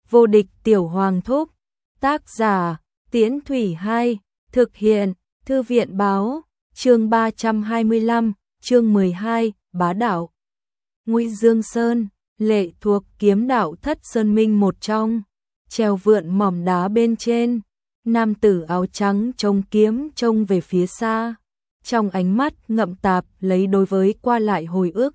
Vô địch tiểu hoàng thúc. Tác giả, Tiễn Thủy 2, thực hiện, Thư viện báo, chương 325, chương 12, bá đạo. Ngụy Dương Sơn, lệ thuộc kiếm đạo thất sơn minh một trong, treo vượn mỏm đá bên trên, nam tử áo trắng chống kiếm trông về phía xa, trong ánh mắt ngậm tạp lấy đối với qua lại hồi ức.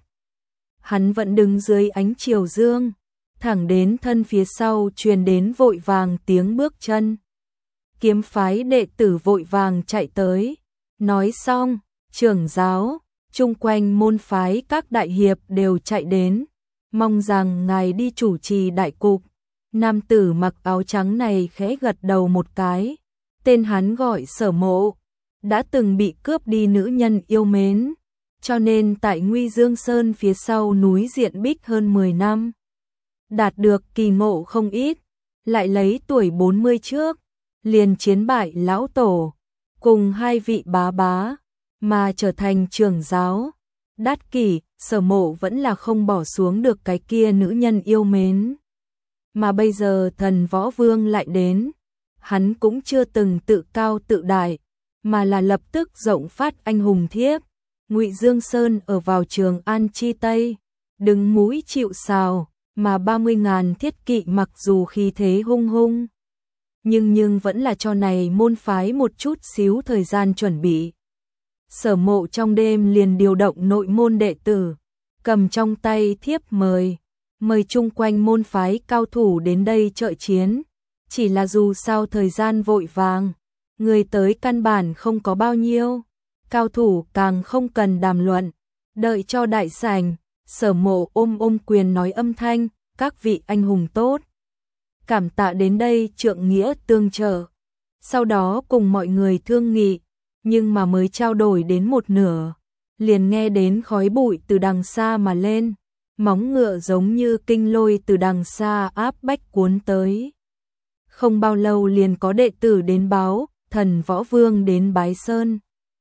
Hắn vẫn đứng dưới ánh chiều dương, thẳng đến thân phía sau truyền đến vội vàng tiếng bước chân. Kiếm phái đệ tử vội vàng chạy tới, nói xong, trưởng giáo, chung quanh môn phái các đại hiệp đều chạy đến, mong rằng ngài đi chủ trì đại cục. Nam tử mặc áo trắng này khẽ gật đầu một cái, tên hắn gọi Sở Mộ, đã từng bị cướp đi nữ nhân yêu mến, cho nên tại Ngụy Dương Sơn phía sau núi Diện Bích hơn 10 năm. Đạt được kỳ ngộ không ít, lại lấy tuổi 40 trước, liền chiến bại lão tổ, cùng hai vị bá bá, mà trở thành trưởng giáo. Đát Kỷ, Sở Mộ vẫn là không bỏ xuống được cái kia nữ nhân yêu mến. Mà bây giờ Thần Võ Vương lại đến, hắn cũng chưa từng tự cao tự đại, mà là lập tức rộng phát anh hùng thiếp. Ngụy Dương Sơn ở vào Trường An chi Tây, đứng mũi chịu sào, mà 30.000 thiết kỵ mặc dù khí thế hung hung, nhưng vẫn là cho này môn phái một chút xíu thời gian chuẩn bị. Sở Mộ trong đêm liền điều động nội môn đệ tử, cầm trong tay thiếp mời chung quanh môn phái cao thủ đến đây trợ chiến. Chỉ là dù sao thời gian vội vàng, người tới căn bản không có bao nhiêu, cao thủ càng không cần đàm luận, đợi cho đại sảnh. Sở Mộ ôm quyền nói âm thanh, các vị anh hùng tốt, cảm tạ đến đây trượng nghĩa tương trợ. Sau đó cùng mọi người thương nghị, nhưng mà mới trao đổi đến một nửa, liền nghe đến khói bụi từ đằng xa mà lên, móng ngựa giống như kinh lôi từ đằng xa áp bách cuốn tới. Không bao lâu liền có đệ tử đến báo, Thần Võ Vương đến bái sơn.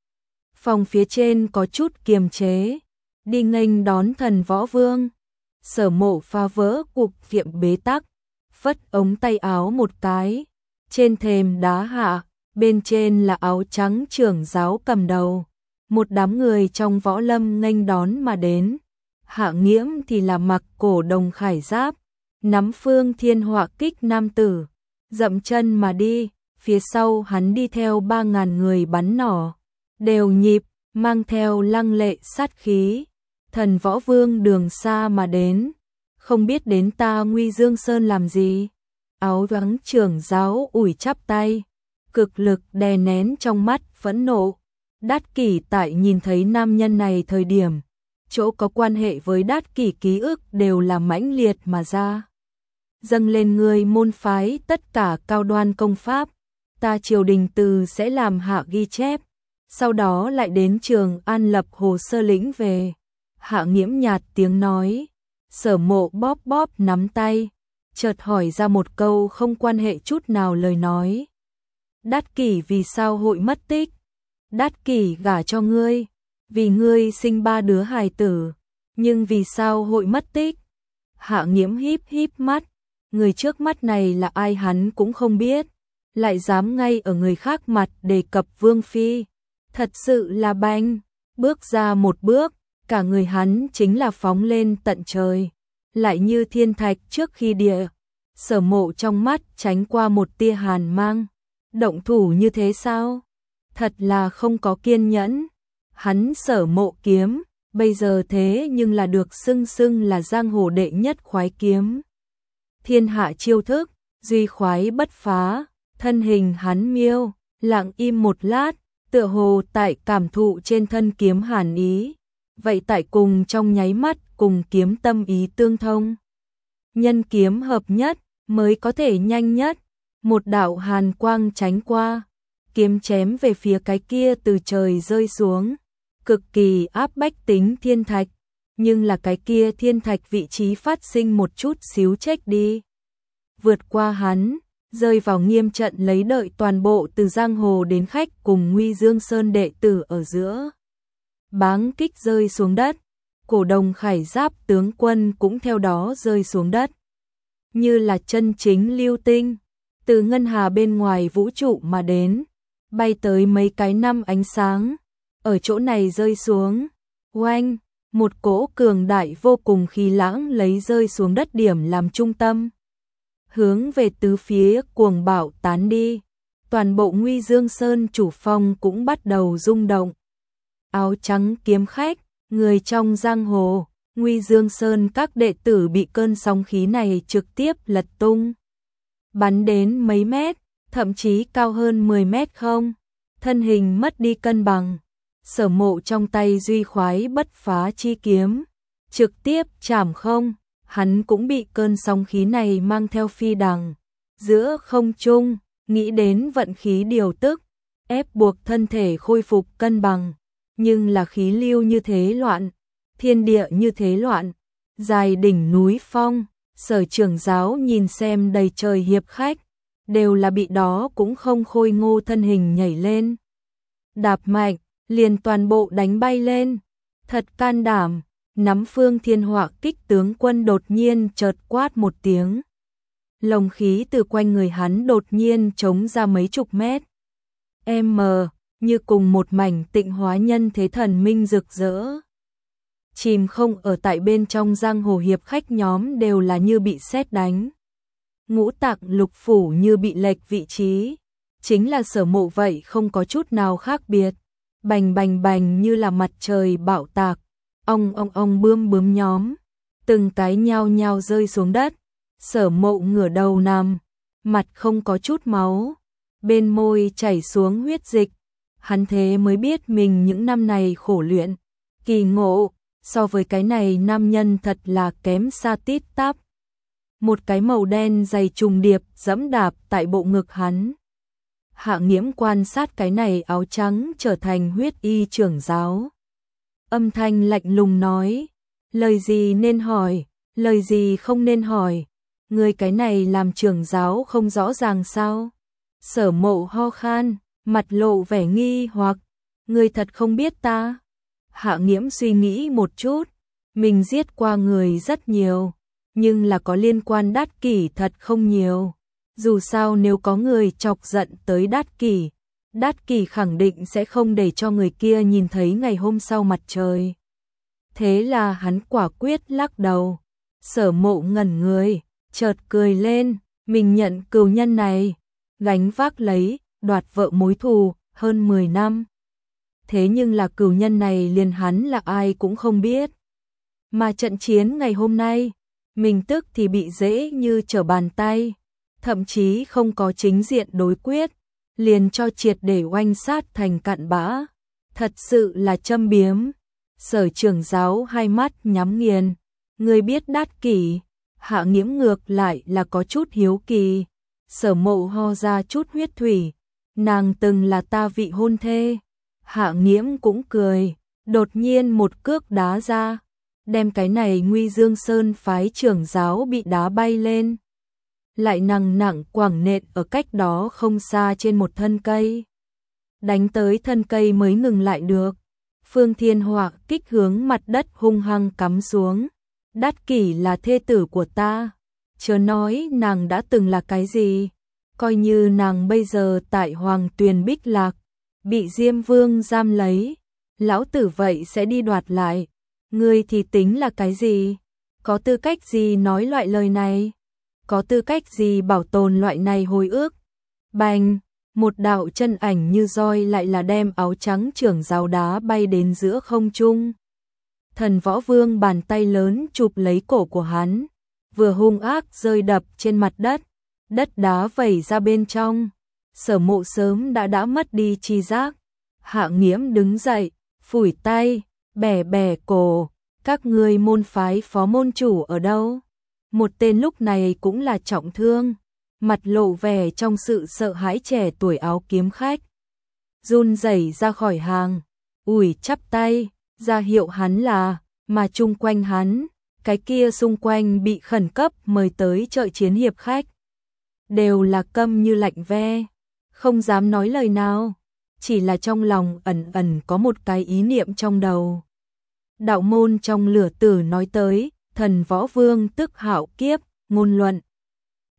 Phòng phía trên có chút kiềm chế, đi nghênh đón Thần Võ Vương. Sở Mộ phá vỡ cục kiệm bế tắc, phất ống tay áo một cái, trên thềm đá hạ, bên trên là áo trắng trưởng giáo cầm đầu, một đám người trong võ lâm nghênh đón mà đến. Hạ Nghiễm thì là mặc cổ đồng khải giáp, nắm phương thiên họa kích nam tử, dậm chân mà đi, phía sau hắn đi theo 3.000 người bắn nỏ, đều nhịp, mang theo lăng lệ sát khí. Thần Võ Vương đường xa mà đến, không biết đến ta Ngụy Dương Sơn làm gì. Áo trắng trưởng giáo ủi chắp tay, cực lực đè nén trong mắt phẫn nộ. Đát Kỷ tại nhìn thấy nam nhân này thời điểm, chỗ có quan hệ với Đát Kỷ ký ức đều là mãnh liệt mà ra. Dâng lên người môn phái tất cả cao đoan công pháp, ta triều đình từ sẽ làm hạ ghi chép, sau đó lại đến Trường An lập hồ sơ lĩnh về. Hạ Nghiễm nhạt tiếng nói, Sở Mộ bóp nắm tay, chợt hỏi ra một câu không quan hệ chút nào lời nói. Đát Kỷ vì sao hội mất tích? Đát Kỷ gả cho ngươi, vì ngươi sinh 3 đứa hài tử, nhưng vì sao hội mất tích? Hạ Nghiễm híp mắt, người trước mắt này là ai hắn cũng không biết, lại dám ngay ở người khác mặt đề cập Vương Phi, thật sự là banh. Bước ra một bước, cả người hắn chính là phóng lên tận trời, lại như thiên thạch trước khi địa. Sở Mộ trong mắt tránh qua một tia hàn mang, động thủ như thế sao? Thật là không có kiên nhẫn. Hắn Sở Mộ kiếm, bây giờ thế nhưng là được xưng là giang hồ đệ nhất khoái kiếm. Thiên hạ chiêu thức, duy khoái bất phá, thân hình hắn miêu, lặng im một lát, tựa hồ tại cảm thụ trên thân kiếm hàn ý, vậy tại cùng trong nháy mắt cùng kiếm tâm ý tương thông. Nhân kiếm hợp nhất mới có thể nhanh nhất, một đạo hàn quang tránh qua, kiếm chém về phía cái kia từ trời rơi xuống, cực kỳ áp bách tính thiên thạch, nhưng là cái kia thiên thạch vị trí phát sinh một chút xíu chếch đi. Vượt qua hắn, rơi vào nghiêm trận lấy đợi toàn bộ từ giang hồ đến khách cùng Ngụy Dương Sơn đệ tử ở giữa. Báng kích rơi xuống đất, cổ đồng khải giáp tướng quân cũng theo đó rơi xuống đất. như là chân chính lưu tinh, từ ngân hà bên ngoài vũ trụ mà đến, bay tới mấy cái năm ánh sáng, ở chỗ này rơi xuống. Oanh, một cỗ cường đại vô cùng khí lãng lấy rơi xuống đất điểm làm trung tâm, hướng về tứ phía cuồng bạo tán đi. Toàn bộ Nguy Dương Sơn chủ phong cũng bắt đầu rung động. Áo trắng kiếm khách, người trong giang hồ, Nguy Dương Sơn các đệ tử bị cơn sóng khí này trực tiếp lật tung, bắn đến mấy mét, thậm chí cao hơn 10 mét không, thân hình mất đi cân bằng. Sở Mộ trong tay duy khoái bất phá chi kiếm, trực tiếp chảm không, hắn cũng bị cơn sóng khí này mang theo phi đằng giữa không trung, nghĩ đến vận khí điều tức, ép buộc thân thể khôi phục cân bằng, nhưng là khí lưu như thế loạn, thiên địa như thế loạn, dài đỉnh núi phong, Sở trưởng giáo nhìn xem đầy trời hiệp khách, đều là bị đó cũng không khôi ngô thân hình nhảy lên, đạp mạnh, liền toàn bộ đánh bay lên. Thật can đảm, nắm Phương Thiên Họa Kích tướng quân đột nhiên chợt quát một tiếng. Lồng khí từ quanh người hắn đột nhiên trống ra mấy chục mét. Như cùng một mảnh tịnh hóa nhân thế thần minh rực rỡ. Chìm không ở tại bên trong giang hồ hiệp khách nhóm đều là như bị sét đánh. Ngũ tạng lục phủ như bị lệch vị trí. Chính là Sở Mộ vậy không có chút nào khác biệt. Bành bành bành như là mặt trời bạo tạc. Ong bướm nhóm. Từng cái nhao nhao rơi xuống đất. Sở Mộ ngửa đầu nằm. Mặt không có chút máu. Bên môi chảy xuống huyết dịch. Hắn thế mới biết mình những năm này khổ luyện. Kỳ ngộ. So với cái này nam nhân thật là kém xa tít tắp. Một cái màu đen dày trùng điệp dẫm đạp tại bộ ngực hắn. Hạ Nghiễm quan sát cái này áo trắng trở thành huyết y trưởng giáo. Âm thanh lạnh lùng nói, lời gì nên hỏi, lời gì không nên hỏi, người cái này làm trưởng giáo không rõ ràng sao? Sở Mộ ho khan, mặt lộ vẻ nghi hoặc, người thật không biết ta. Hạ Nghiễm suy nghĩ một chút, mình giết qua người rất nhiều, nhưng là có liên quan Đát Kỷ thật không nhiều. Dù sao nếu có người chọc giận tới Đát Kỷ khẳng định sẽ không để cho người kia nhìn thấy ngày hôm sau mặt trời. Thế là hắn quả quyết lắc đầu. Sở Mộ ngẩn người, chợt cười lên, mình nhận cừu nhân này, gánh vác lấy, đoạt vợ mối thù, hơn 10 năm. Thế nhưng là cừu nhân này liền hắn là ai cũng không biết. Mà trận chiến ngày hôm nay, mình tức thì bị dễ như trở bàn tay, thậm chí không có chính diện đối quyết, liền cho triệt để oanh sát thành cặn bã. Thật sự là châm biếm. Sở trưởng giáo hai mắt nhắm nghiền, người biết Đát Kỷ. Hạ Nghiễm ngược lại là có chút hiếu kỳ. Sở Mộ ho ra chút huyết thủy, nàng từng là ta vị hôn thê. Hạ Nghiễm cũng cười, đột nhiên một cước đá ra, đem cái này Nguy Dương Sơn phái trưởng giáo bị đá bay lên, lại nặng nặng quẳng nện ở cách đó không xa trên một thân cây. Đánh tới thân cây mới ngừng lại được. Phương Thiên Họa Kích hướng mặt đất hung hăng cắm xuống. Đát Kỷ là thê tử của ta, chớ nói nàng đã từng là cái gì, coi như nàng bây giờ tại Hoàng Tuyền Bích Lạc, bị Diêm Vương giam lấy, lão tử vậy sẽ đi đoạt lại. Ngươi thì tính là cái gì? Có tư cách gì nói loại lời này? Có tư cách gì bảo tồn loại này hồi ức? Bành, một đạo chân ảnh như roi lại là đem áo trắng trưởng giáo đá bay đến giữa không trung. Thần Võ Vương bàn tay lớn chụp lấy cổ của hắn, vừa hung ác rơi đập trên mặt đất, đất đá vẩy ra bên trong. Sở Mộ sớm đã mất đi chi giác. Hạ Nghiễm đứng dậy, phủi tay, bẻ bẻ cổ, các ngươi môn phái phó môn chủ ở đâu? Một tên lúc này cũng là trọng thương, mặt lộ vẻ trong sự sợ hãi trẻ tuổi áo kiếm khách. Run rẩy ra khỏi hàng, ủi chắp tay, ra hiệu hắn là, mà chung quanh hắn, cái kia xung quanh bị khẩn cấp mời tới trợ chiến hiệp khách. Đều là câm như lạnh ve, không dám nói lời nào, chỉ là trong lòng ẩn ẩn có một cái ý niệm trong đầu. Đạo môn trong lửa tử nói tới, Thần Võ Vương tức Hạo Kiếp, ngôn luận,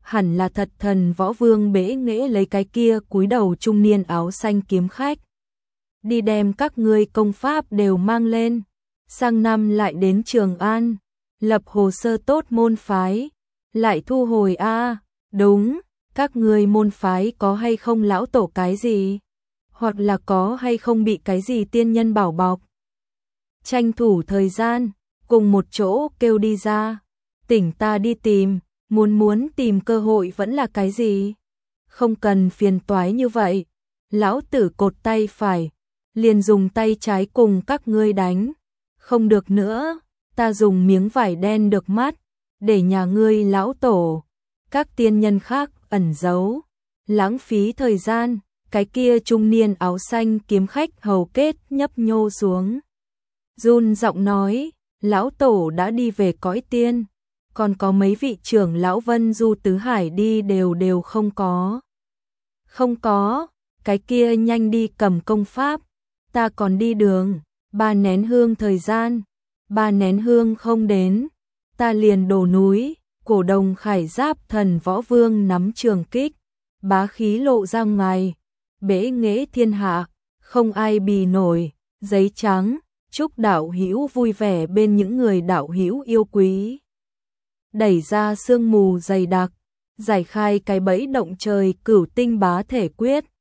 hẳn là thật thần võ vương Bế Nghệ lấy cái kia cúi đầu trung niên áo xanh kiếm khách. Đi đem các ngươi công pháp đều mang lên, sang năm lại đến Trường An, lập hồ sơ tốt môn phái, lại thu hồi a. Đúng, các ngươi môn phái có hay không lão tổ cái gì, hoặc là có hay không bị cái gì tiên nhân bảo bọc. Tranh thủ thời gian, cùng một chỗ kêu đi ra, tỉnh ta đi tìm, muốn tìm cơ hội vẫn là cái gì? Không cần phiền toái như vậy, lão tử cột tay phải, liền dùng tay trái cùng các ngươi đánh, không được nữa, ta dùng miếng vải đen được mắt, để nhà ngươi lão tổ, các tiên nhân khác ẩn giấu, lãng phí thời gian. Cái kia trung niên áo xanh kiếm khách hầu kết nhấp nhô xuống, run giọng nói, lão tổ đã đi về cõi tiên, còn có mấy vị trưởng lão Vân Du Tứ Hải đi đều không có. Không có, cái kia nhanh đi cầm công pháp, ta còn đi đường, 3 nén hương thời gian, 3 nén hương không đến, ta liền đổ núi. Cổ đồng khải giáp thần võ vương nắm trường kích, bá khí lộ ra ngoài, Bế Nghệ thiên hạ, không ai bì nổi, giấy trắng, chúc đạo hữu vui vẻ bên những người đạo hữu yêu quý. Đẩy ra sương mù dày đặc, giải khai cái bẫy động trời Cửu Tinh Bá Thể Quyết.